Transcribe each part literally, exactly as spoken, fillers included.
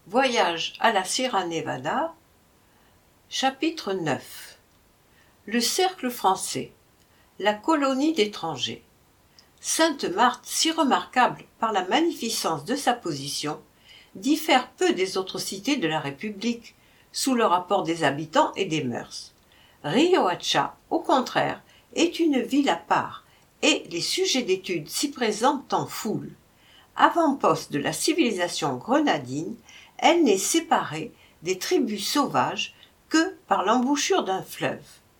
Voyage à la Sierra Nevada, chapitre neuf. Le cercle français, la colonie d'étrangers. Sainte-Marthe, si remarquable par la magnificence de sa position, diffère peu des autres cités de la République, sous le rapport des habitants et des mœurs. Riohacha, au contraire, est une ville à part, et les sujets d'étude s'y présentent en foule. Avant-poste de la civilisation grenadine, elle n'est séparée des tribus sauvages que par l'embouchure d'un fleuve.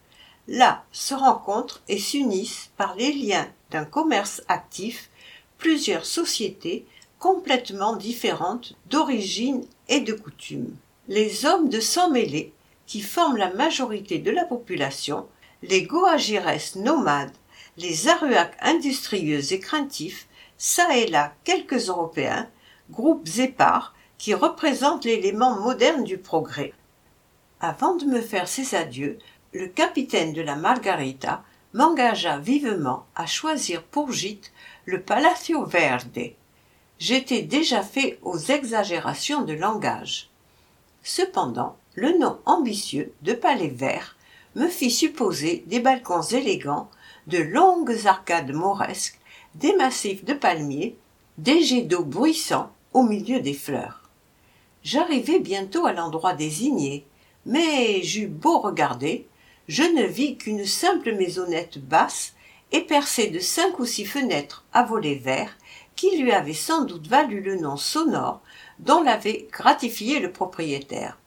Là se rencontrent et s'unissent par les liens d'un commerce actif plusieurs sociétés complètement différentes d'origine et de coutume. Les hommes de sang mêlé, qui forment la majorité de la population, les Goajires nomades, les Aruacs industrieux et craintifs, çà et là quelques Européens, groupes épars qui représentent l'élément moderne du progrès. Avant de me faire ses adieux, le capitaine de la Margarita m'engagea vivement à choisir pour gîte le Palacio Verde. J'étais déjà fait aux exagérations de langage. Cependant, le nom ambitieux de Palais Vert me fit supposer des balcons élégants, de longues arcades mauresques, des massifs de palmiers, des jets d'eau bruissants au milieu des fleurs. J'arrivai bientôt à l'endroit désigné, mais j'eus beau regarder, je ne vis qu'une simple maisonnette basse et percée de cinq ou six fenêtres à volets verts qui lui avaient sans doute valu le nom sonore dont l'avait gratifié le propriétaire.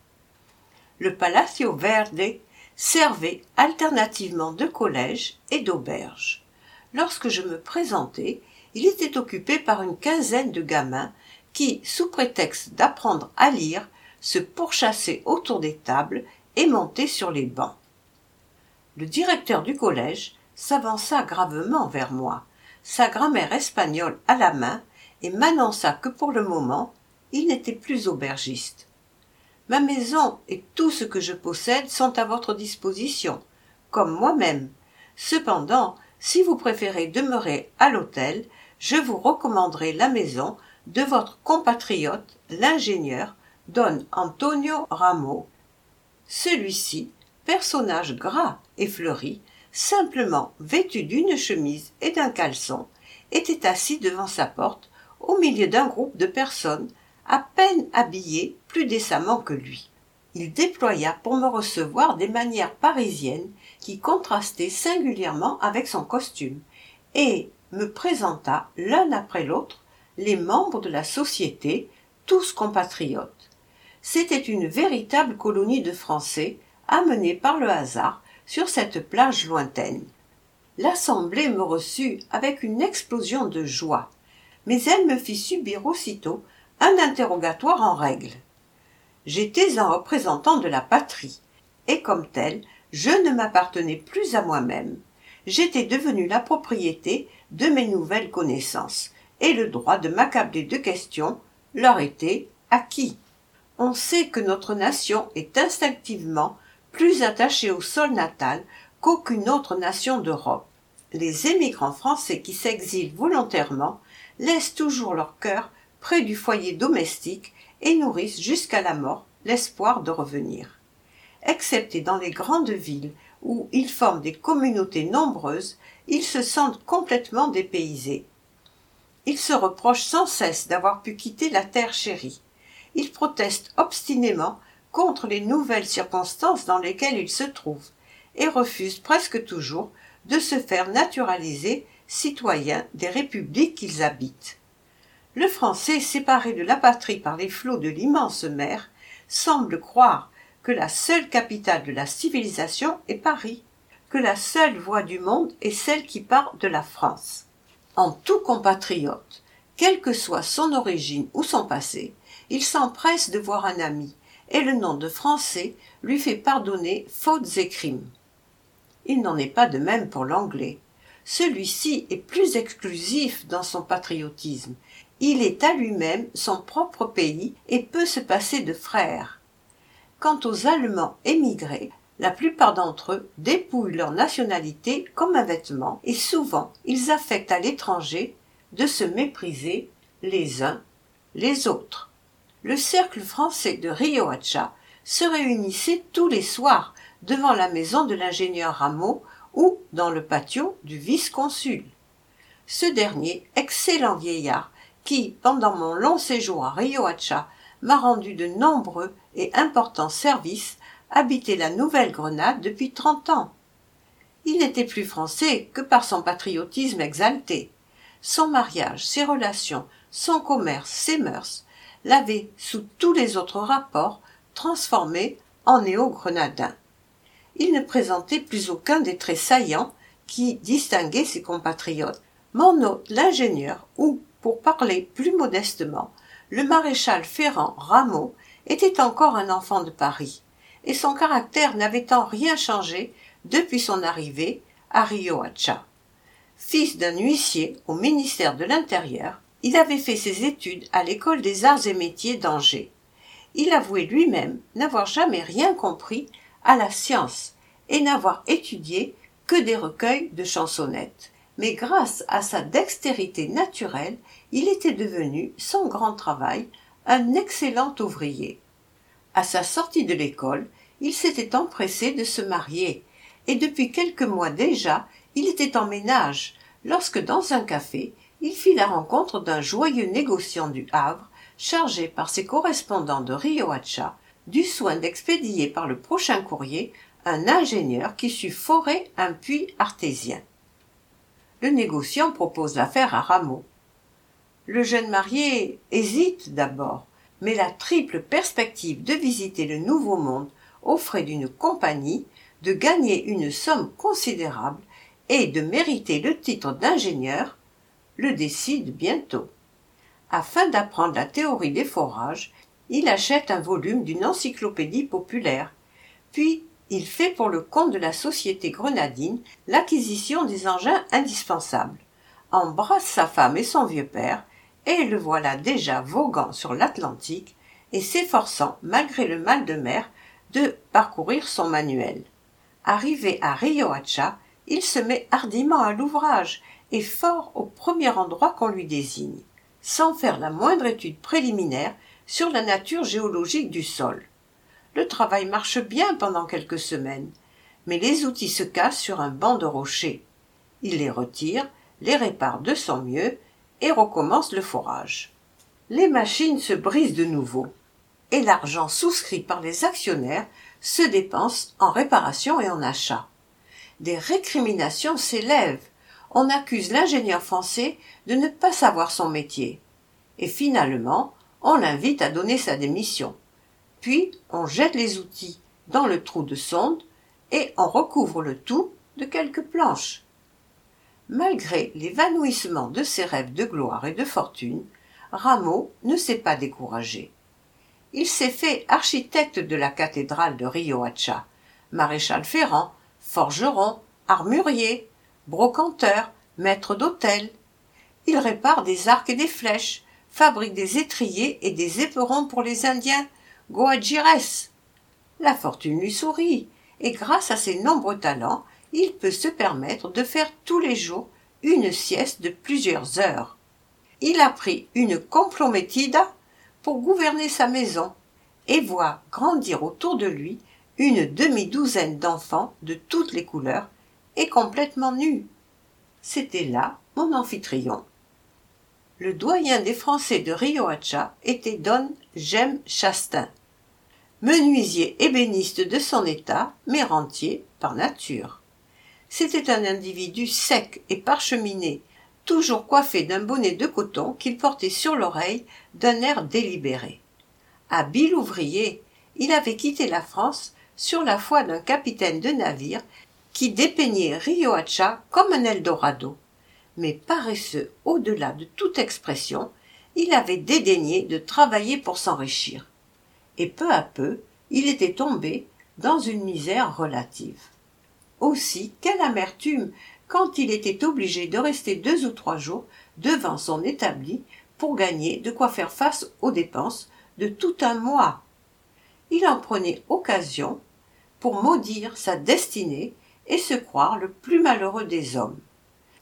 Le Palacio Verde servait alternativement de collège et d'auberge. Lorsque je me présentai, il était occupé par une quinzaine de gamins qui, sous prétexte d'apprendre à lire, se pourchassaient autour des tables et montaient sur les bancs. Le directeur du collège s'avança gravement vers moi, sa grammaire espagnole à la main, et m'annonça que pour le moment, il n'était plus aubergiste. « Ma maison et tout ce que je possède sont à votre disposition, comme moi-même. Cependant, si vous préférez demeurer à l'hôtel, je vous recommanderai la maison de votre compatriote, l'ingénieur Don Antonio Ramo. » Celui-ci, personnage gras et fleuri, simplement vêtu d'une chemise et d'un caleçon, était assis devant sa porte, au milieu d'un groupe de personnes à peine habillées plus décemment que lui. Il déploya pour me recevoir des manières parisiennes qui contrastaient singulièrement avec son costume, et me présenta l'un après l'autre les membres de la société, tous compatriotes. C'était une véritable colonie de Français, amenée par le hasard sur cette plage lointaine. L'assemblée me reçut avec une explosion de joie, mais elle me fit subir aussitôt un interrogatoire en règle. J'étais un représentant de la patrie, et comme tel, je ne m'appartenais plus à moi-même. J'étais devenu la propriété de mes nouvelles connaissances, et le droit de m'accabler de questions leur était acquis. On sait que notre nation est instinctivement plus attachée au sol natal qu'aucune autre nation d'Europe. Les émigrants français qui s'exilent volontairement laissent toujours leur cœur près du foyer domestique et nourrissent jusqu'à la mort l'espoir de revenir. Excepté dans les grandes villes où ils forment des communautés nombreuses, ils se sentent complètement dépaysés. Ils se reprochent sans cesse d'avoir pu quitter la terre chérie. Ils protestent obstinément contre les nouvelles circonstances dans lesquelles ils se trouvent et refusent presque toujours de se faire naturaliser citoyens des républiques qu'ils habitent. Le Français, séparé de la patrie par les flots de l'immense mer, semble croire que la seule capitale de la civilisation est Paris, que la seule voie du monde est celle qui part de la France. En tout compatriote, quelle que soit son origine ou son passé, il s'empresse de voir un ami, et le nom de Français lui fait pardonner fautes et crimes. Il n'en est pas de même pour l'anglais. Celui-ci est plus exclusif dans son patriotisme. Il est à lui-même son propre pays et peut se passer de frères. Quant aux Allemands émigrés, la plupart d'entre eux dépouillent leur nationalité comme un vêtement et souvent ils affectent à l'étranger de se mépriser les uns les autres. le cercle français de Riohacha se réunissait tous les soirs devant la maison de l'ingénieur Rameau ou dans le patio du vice-consul. Ce dernier, excellent vieillard, qui, pendant mon long séjour à Riohacha, m'a rendu de nombreux et importants services, habitait la Nouvelle-Grenade depuis trente ans. Il n'était plus français que par son patriotisme exalté. Son mariage, ses relations, son commerce, ses mœurs l'avaient, sous tous les autres rapports, transformé en néo-grenadin. Il ne présentait plus aucun des traits saillants qui distinguaient ses compatriotes. Mon hôte, l'ingénieur, ou, pour parler plus modestement, le maréchal Ferrand Rameau, était encore un enfant de Paris, et son caractère n'avait en rien changé depuis son arrivée à Riohacha. Fils d'un huissier au ministère de l'Intérieur, il avait fait ses études à l'école des arts et métiers d'Angers. Il avouait lui-même n'avoir jamais rien compris à la science et n'avoir étudié que des recueils de chansonnettes. Mais grâce à sa dextérité naturelle, il était devenu, sans grand travail, un excellent ouvrier. À sa sortie de l'école, il s'était empressé de se marier, et depuis quelques mois déjà, il était en ménage, lorsque dans un café, il fit la rencontre d'un joyeux négociant du Havre, chargé par ses correspondants de Riohacha du soin d'expédier par le prochain courrier un ingénieur qui sut forer un puits artésien. Le négociant propose l'affaire à Rameau. Le jeune marié hésite d'abord, mais la triple perspective de visiter le Nouveau Monde aux frais d'une compagnie, de gagner une somme considérable et de mériter le titre d'ingénieur, le décide bientôt. Afin d'apprendre la théorie des forages, il achète un volume d'une encyclopédie populaire, puis il fait pour le compte de la société grenadine l'acquisition des engins indispensables, embrasse sa femme et son vieux père, et le voilà déjà voguant sur l'Atlantique et s'efforçant, malgré le mal de mer, de parcourir son manuel. Arrivé à Riohacha, il se met hardiment à l'ouvrage et fort au premier endroit qu'on lui désigne, sans faire la moindre étude préliminaire sur la nature géologique du sol. Le travail marche bien pendant quelques semaines, mais les outils se cassent sur un banc de rochers. Il les retire, les répare de son mieux et recommence le forage. Les machines se brisent de nouveau, et l'argent souscrit par les actionnaires se dépense en réparation et en achat. Des récriminations s'élèvent. On accuse l'ingénieur français de ne pas savoir son métier. Et finalement, on l'invite à donner sa démission. Puis on jette les outils dans le trou de sonde et on recouvre le tout de quelques planches. Malgré l'évanouissement de ses rêves de gloire et de fortune, Rameau ne s'est pas découragé. Il s'est fait architecte de la cathédrale de Riohacha, maréchal Ferrand, forgeron, armurier, brocanteur, maître d'hôtel. Il répare des arcs et des flèches, fabrique des étriers et des éperons pour les Indiens Goadjires. La fortune lui sourit, et grâce à ses nombreux talents, il peut se permettre de faire tous les jours une sieste de plusieurs heures. Il a pris une complométida pour gouverner sa maison et voit grandir autour de lui une demi-douzaine d'enfants de toutes les couleurs et complètement nus. C'était là mon amphitryon. Le doyen des Français de Riohacha était Don Jem Chastain, menuisier ébéniste de son état, mais rentier par nature. C'était un individu sec et parcheminé, toujours coiffé d'un bonnet de coton qu'il portait sur l'oreille d'un air délibéré. Habile ouvrier, il avait quitté la France sur la foi d'un capitaine de navire qui dépeignait Riohacha comme un Eldorado. Mais paresseux au-delà de toute expression, il avait dédaigné de travailler pour s'enrichir. Et peu à peu, il était tombé dans une misère relative. Aussi, quelle amertume quand il était obligé de rester deux ou trois jours devant son établi pour gagner de quoi faire face aux dépenses de tout un mois. Il en prenait occasion pour maudire sa destinée et se croire le plus malheureux des hommes.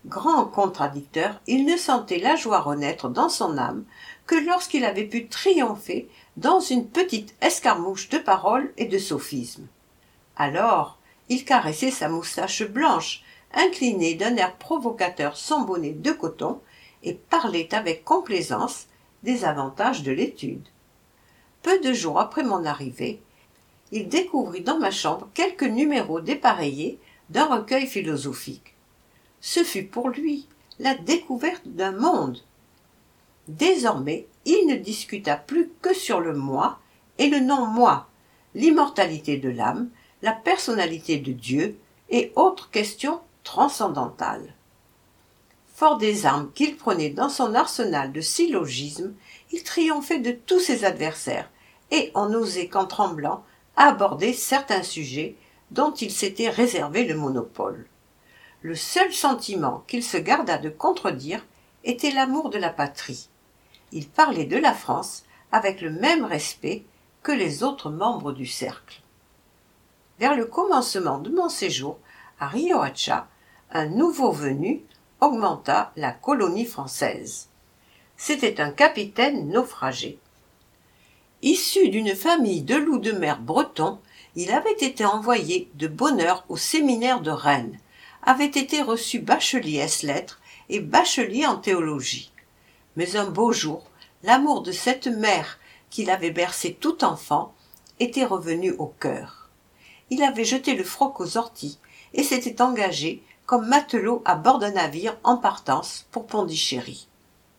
Grand contradicteur, il ne sentait la joie renaître dans son âme que lorsqu'il avait pu triompher dans une petite escarmouche de paroles et de sophismes. Alors, il caressait sa moustache blanche, inclinait d'un air provocateur son bonnet de coton, et parlait avec complaisance des avantages de l'étude. Peu de jours après mon arrivée, il découvrit dans ma chambre quelques numéros dépareillés d'un recueil philosophique. Ce fut pour lui la découverte d'un monde. Désormais, il ne discuta plus que sur le moi et le non-moi, l'immortalité de l'âme, la personnalité de Dieu et autres questions transcendantales. Fort des armes qu'il prenait dans son arsenal de syllogismes, il triomphait de tous ses adversaires et en n'osait qu'en tremblant aborder certains sujets dont il s'était réservé le monopole. Le seul sentiment qu'il se garda de contredire était l'amour de la patrie. Il parlait de la France avec le même respect que les autres membres du cercle. Vers le commencement de mon séjour à Riohacha, un nouveau venu augmenta la colonie française. C'était un capitaine naufragé. Issu d'une famille de loups de mer bretons, il avait été envoyé de bonne heure au séminaire de Rennes, avait été reçu bachelier ès-lettres et bachelier en théologie. Mais un beau jour, l'amour de cette mère qu'il avait bercée tout enfant était revenu au cœur. Il avait jeté le froc aux orties et s'était engagé comme matelot à bord d'un navire en partance pour Pondichéry.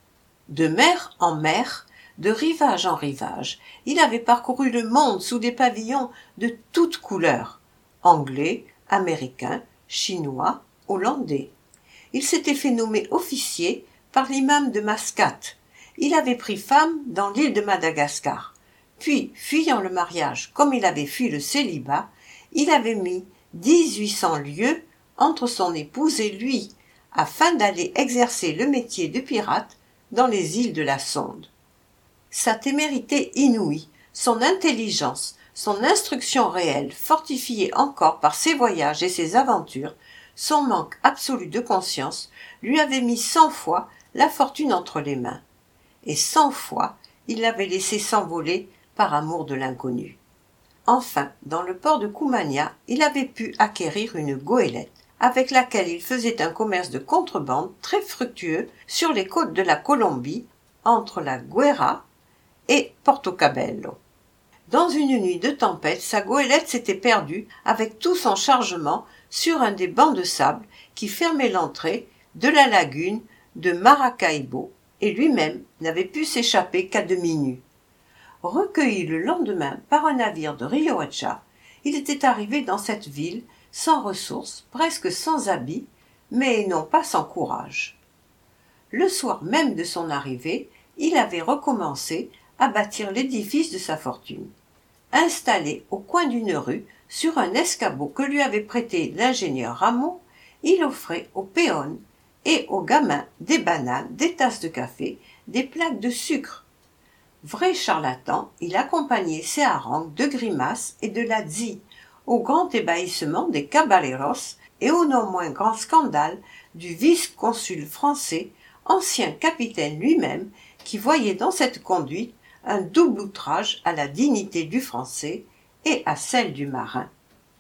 De mer en mer, de rivage en rivage, il avait parcouru le monde sous des pavillons de toutes couleurs, anglais, américains, chinois, hollandais. Il s'était fait nommer officier par l'imam de Mascate. Il avait pris femme dans l'île de Madagascar. Puis, fuyant le mariage comme il avait fui le célibat, il avait mis dix-huit cents lieues entre son épouse et lui, afin d'aller exercer le métier de pirate dans les îles de la Sonde. Sa témérité inouïe, son intelligence, son instruction réelle, fortifiée encore par ses voyages et ses aventures, son manque absolu de conscience, lui avaient mis cent fois la fortune entre les mains. Et cent fois, il l'avait laissé s'envoler par amour de l'inconnu. Enfin, dans le port de Koumania, il avait pu acquérir une goélette, avec laquelle il faisait un commerce de contrebande très fructueux sur les côtes de la Colombie, entre la Guayra et Porto-Cabello. Dans une nuit de tempête, sa goélette s'était perdue avec tout son chargement sur un des bancs de sable qui fermaient l'entrée de la lagune de Maracaibo, et lui-même n'avait pu s'échapper qu'à demi nu. Recueilli le lendemain par un navire de Riohacha, il était arrivé dans cette ville sans ressources, presque sans habits, mais non pas sans courage. Le soir même de son arrivée, il avait recommencé à bâtir l'édifice de sa fortune. Installé au coin d'une rue, sur un escabeau que lui avait prêté l'ingénieur Rameau, il offrait aux péons et aux gamins des bananes, des tasses de café, des plaques de sucre. Vrai charlatan, il accompagnait ses harangues de grimaces et de lazzi, au grand ébahissement des caballeros et au non moins grand scandale du vice-consul français, ancien capitaine lui-même, qui voyait dans cette conduite un double outrage à la dignité du français et à celle du marin.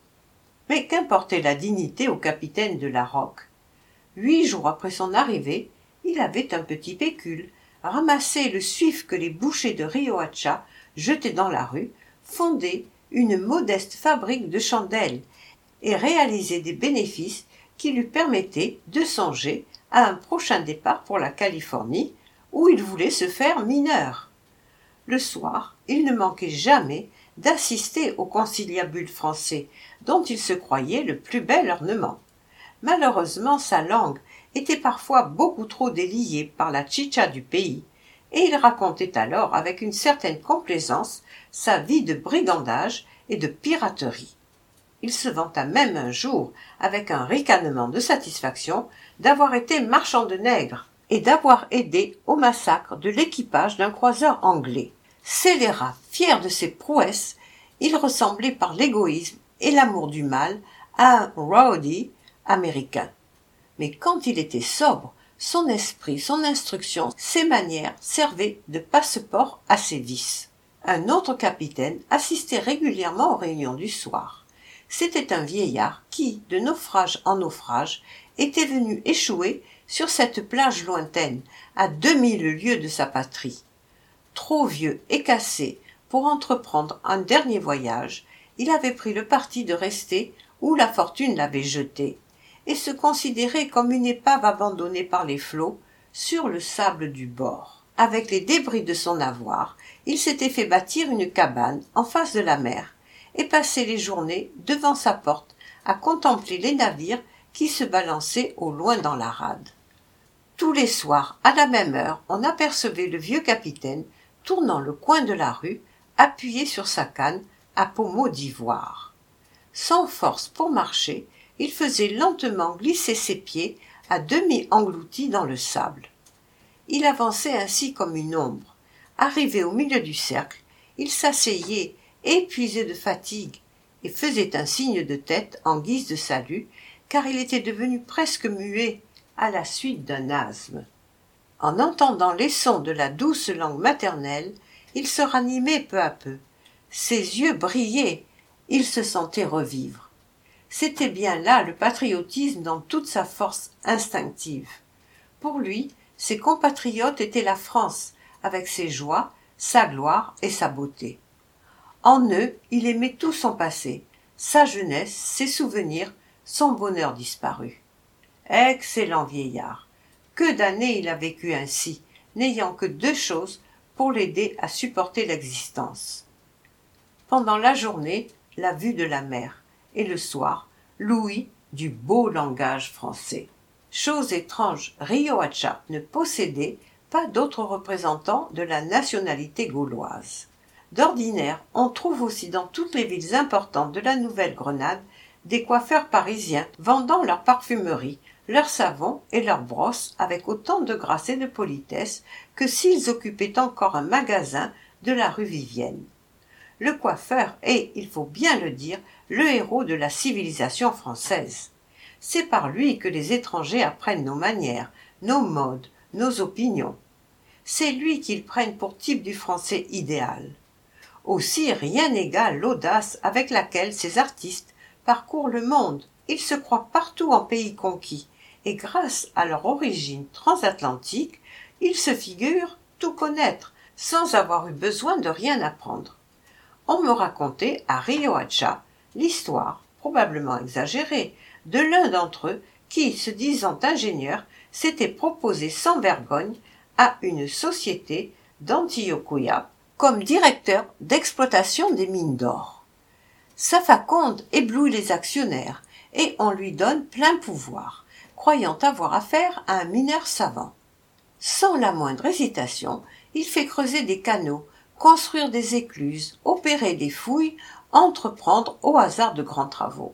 Mais qu'importait la dignité au capitaine de la Roque? Huit jours après son arrivée, il avait un petit pécule, ramassé le suif que les bouchers de Riohacha jetaient dans la rue, fondé une modeste fabrique de chandelles et réalisé des bénéfices qui lui permettaient de songer à un prochain départ pour la Californie, où il voulait se faire mineur. Le soir, il ne manquait jamais d'assister au conciliabule français, dont il se croyait le plus bel ornement. Malheureusement, sa langue était parfois beaucoup trop déliée par la chicha du pays, et il racontait alors avec une certaine complaisance sa vie de brigandage et de piraterie. Il se vanta même un jour, avec un ricanement de satisfaction, d'avoir été marchand de nègres et d'avoir aidé au massacre de l'équipage d'un croiseur anglais. Scélérat, fier de ses prouesses, il ressemblait par l'égoïsme et l'amour du mal à un rowdy américain. Mais quand il était sobre, son esprit, son instruction, ses manières servaient de passeport à ses vices. Un autre capitaine assistait régulièrement aux réunions du soir. C'était un vieillard qui, de naufrage en naufrage, était venu échouer sur cette plage lointaine, à deux mille lieues de sa patrie. Trop vieux et cassé pour entreprendre un dernier voyage, il avait pris le parti de rester où la fortune l'avait jeté, et se considérait comme une épave abandonnée par les flots sur le sable du bord. Avec les débris de son avoir, il s'était fait bâtir une cabane en face de la mer, et passait les journées devant sa porte à contempler les navires qui se balançaient au loin dans la rade. Tous les soirs, à la même heure, on apercevait le vieux capitaine tournant le coin de la rue, appuyé sur sa canne à pommeau d'ivoire. Sans force pour marcher, il faisait lentement glisser ses pieds à demi engloutis dans le sable. Il avançait ainsi comme une ombre. Arrivé au milieu du cercle, il s'asseyait, épuisé de fatigue, et faisait un signe de tête en guise de salut, car il était devenu presque muet à la suite d'un asthme. En entendant les sons de la douce langue maternelle, il se ranimait peu à peu. Ses yeux brillaient, il se sentait revivre. C'était bien là le patriotisme dans toute sa force instinctive. Pour lui, ses compatriotes étaient la France, avec ses joies, sa gloire et sa beauté. En eux, il aimait tout son passé, sa jeunesse, ses souvenirs, son bonheur disparu. Excellent vieillard! Que d'années il a vécu ainsi, n'ayant que deux choses pour l'aider à supporter l'existence. Pendant la journée, la vue de la mer, et le soir, l'ouïe du beau langage français. Chose étrange, Riohacha ne possédait pas d'autres représentants de la nationalité gauloise. D'ordinaire, on trouve aussi dans toutes les villes importantes de la Nouvelle-Grenade des coiffeurs parisiens vendant leur parfumerie, leurs savons et leurs brosses avec autant de grâce et de politesse que s'ils occupaient encore un magasin de la rue Vivienne. Le coiffeur est, il faut bien le dire, le héros de la civilisation française. C'est par lui que les étrangers apprennent nos manières, nos modes, nos opinions. C'est lui qu'ils prennent pour type du français idéal. Aussi rien n'égale l'audace avec laquelle ces artistes parcourent le monde. Ils se croient partout en pays conquis, et grâce à leur origine transatlantique, ils se figurent tout connaître, sans avoir eu besoin de rien apprendre. On me racontait à Riohacha l'histoire, probablement exagérée, de l'un d'entre eux qui, se disant ingénieur, s'était proposé sans vergogne à une société d'Antioquia comme directeur d'exploitation des mines d'or. Sa faconde éblouit les actionnaires et on lui donne plein pouvoir, croyant avoir affaire à un mineur savant. Sans la moindre hésitation, il fait creuser des canaux, construire des écluses, opérer des fouilles, entreprendre au hasard de grands travaux.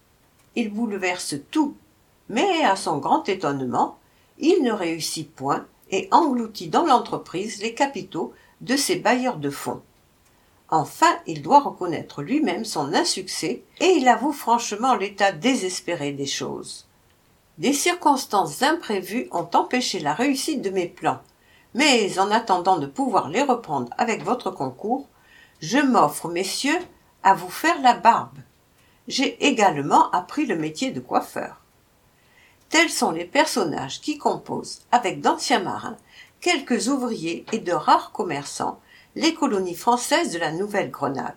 Il bouleverse tout, mais à son grand étonnement, il ne réussit point et engloutit dans l'entreprise les capitaux de ses bailleurs de fonds. Enfin, il doit reconnaître lui-même son insuccès et il avoue franchement l'état désespéré des choses. Des circonstances imprévues ont empêché la réussite de mes plans, mais en attendant de pouvoir les reprendre avec votre concours, je m'offre, messieurs, à vous faire la barbe. J'ai également appris le métier de coiffeur. Tels sont les personnages qui composent, avec d'anciens marins, quelques ouvriers et de rares commerçants, les colonies françaises de la Nouvelle-Grenade.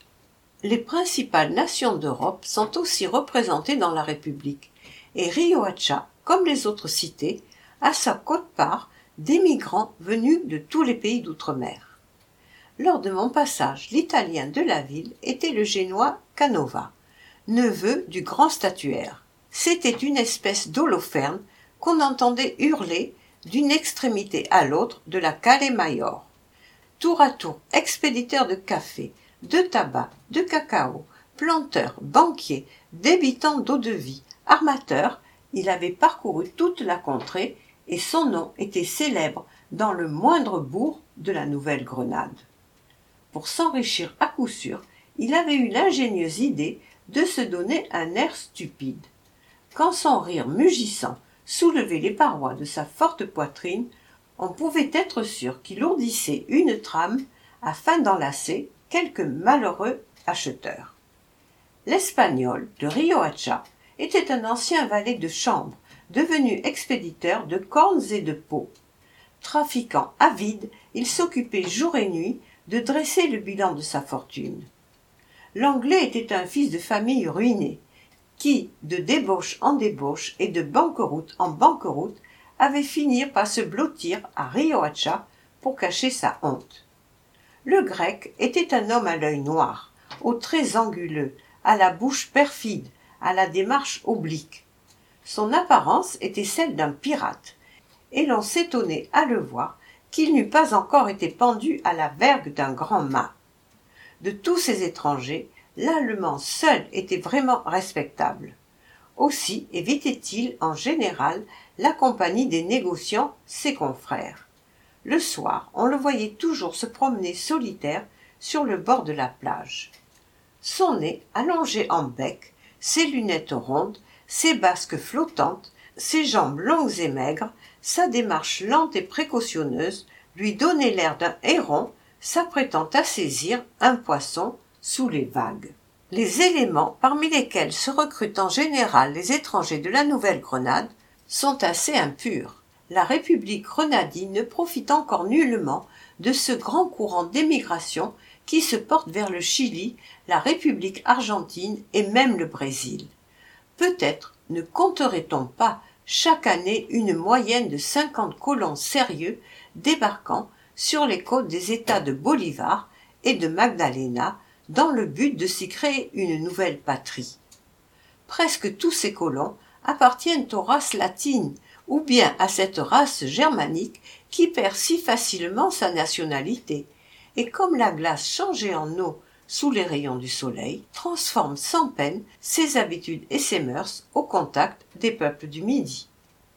Les principales nations d'Europe sont aussi représentées dans la République, et Riohacha, comme les autres cités, a sa quote-part d'émigrants venus de tous les pays d'outre-mer. Lors de mon passage, l'italien de la ville était le génois Canova, neveu du grand statuaire. C'était une espèce d'Holoferne qu'on entendait hurler d'une extrémité à l'autre de la Calle Mayor. Tour à tour expéditeur de café, de tabac, de cacao, planteur, banquier, débitant d'eau-de-vie, armateur, il avait parcouru toute la contrée et son nom était célèbre dans le moindre bourg de la Nouvelle-Grenade. Pour s'enrichir à coup sûr, il avait eu l'ingénieuse idée de se donner un air stupide. Quand son rire mugissant soulever les parois de sa forte poitrine, on pouvait être sûr qu'il ourdissait une trame afin d'enlacer quelque malheureux acheteur. L'Espagnol de Riohacha était un ancien valet de chambre, devenu expéditeur de cornes et de peaux. Trafiquant avide, il s'occupait jour et nuit de dresser le bilan de sa fortune. L'Anglais était un fils de famille ruiné, qui, de débauche en débauche et de banqueroute en banqueroute, avait fini par se blottir à Riohacha pour cacher sa honte. Le Grec était un homme à l'œil noir, aux traits anguleux, à la bouche perfide, à la démarche oblique. Son apparence était celle d'un pirate, et l'on s'étonnait à le voir qu'il n'eût pas encore été pendu à la vergue d'un grand mât. De tous ces étrangers, l'Allemand seul était vraiment respectable. Aussi évitait-il en général la compagnie des négociants, ses confrères. Le soir, on le voyait toujours se promener solitaire sur le bord de la plage. Son nez allongé en bec, ses lunettes rondes, ses basques flottantes, ses jambes longues et maigres, sa démarche lente et précautionneuse lui donnait l'air d'un héron s'apprêtant à saisir un poisson sous les vagues. Les éléments parmi lesquels se recrutent en général les étrangers de la Nouvelle-Grenade sont assez impurs. La République grenadine ne profite encore nullement de ce grand courant d'émigration qui se porte vers le Chili, la République argentine et même le Brésil. Peut-être ne compterait-on pas chaque année une moyenne de cinquante colons sérieux débarquant sur les côtes des États de Bolivar et de Magdalena dans le but de s'y créer une nouvelle patrie. Presque tous ces colons appartiennent aux races latines ou bien à cette race germanique qui perd si facilement sa nationalité et comme la glace changée en eau sous les rayons du soleil, transforme sans peine ses habitudes et ses mœurs au contact des peuples du Midi.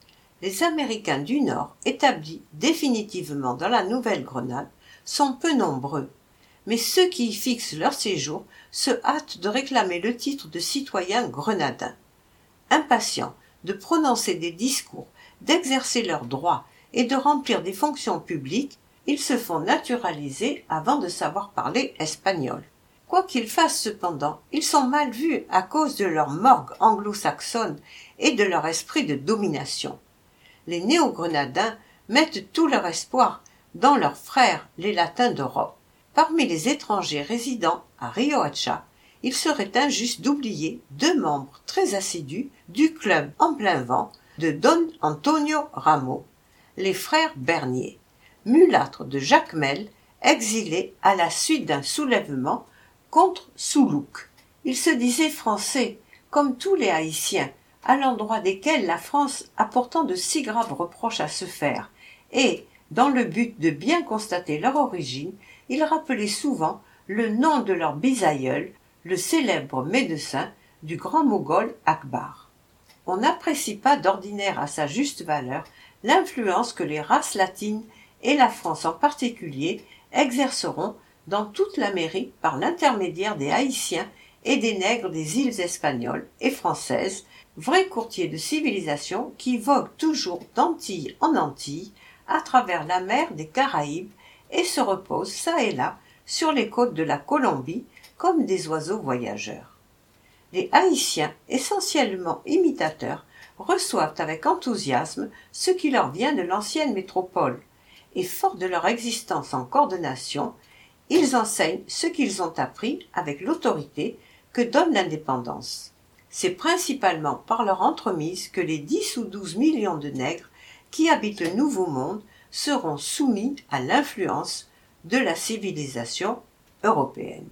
Les Américains du Nord, établis définitivement dans la Nouvelle-Grenade, sont peu nombreux, mais ceux qui y fixent leur séjour se hâtent de réclamer le titre de citoyens grenadins. Impatients de prononcer des discours, d'exercer leurs droits et de remplir des fonctions publiques, ils se font naturaliser avant de savoir parler espagnol. Quoi qu'ils fassent cependant, ils sont mal vus à cause de leur morgue anglo-saxonne et de leur esprit de domination. Les néo-grenadins mettent tout leur espoir dans leurs frères les latins d'Europe. Parmi les étrangers résidant à Riohacha, il serait injuste d'oublier deux membres très assidus du club en plein vent de Don Antonio Ramo, les frères Bernier, mulâtres de Jacmel, exilés à la suite d'un soulèvement contre Soulouk. Ils se disaient français, comme tous les Haïtiens, à l'endroit desquels la France a pourtant de si graves reproches à se faire, et, dans le but de bien constater leur origine, ils rappelaient souvent le nom de leur bisaïeul, le célèbre médecin du grand Moghol Akbar. On n'apprécie pas d'ordinaire à sa juste valeur l'influence que les races latines, et la France en particulier, exerceront dans toute l'Amérique par l'intermédiaire des Haïtiens et des nègres des îles espagnoles et françaises, vrais courtiers de civilisation qui voguent toujours d'Antilles en Antilles à travers la mer des Caraïbes et se reposent çà et là sur les côtes de la Colombie comme des oiseaux voyageurs. Les Haïtiens, essentiellement imitateurs, reçoivent avec enthousiasme ce qui leur vient de l'ancienne métropole, et forts de leur existence en coordination, ils enseignent ce qu'ils ont appris avec l'autorité que donne l'indépendance. C'est principalement par leur entremise que les dix ou douze millions de nègres qui habitent le Nouveau Monde seront soumis à l'influence de la civilisation européenne.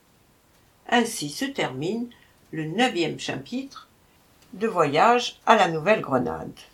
Ainsi se termine le neuvième chapitre de Voyage à la Nouvelle-Grenade.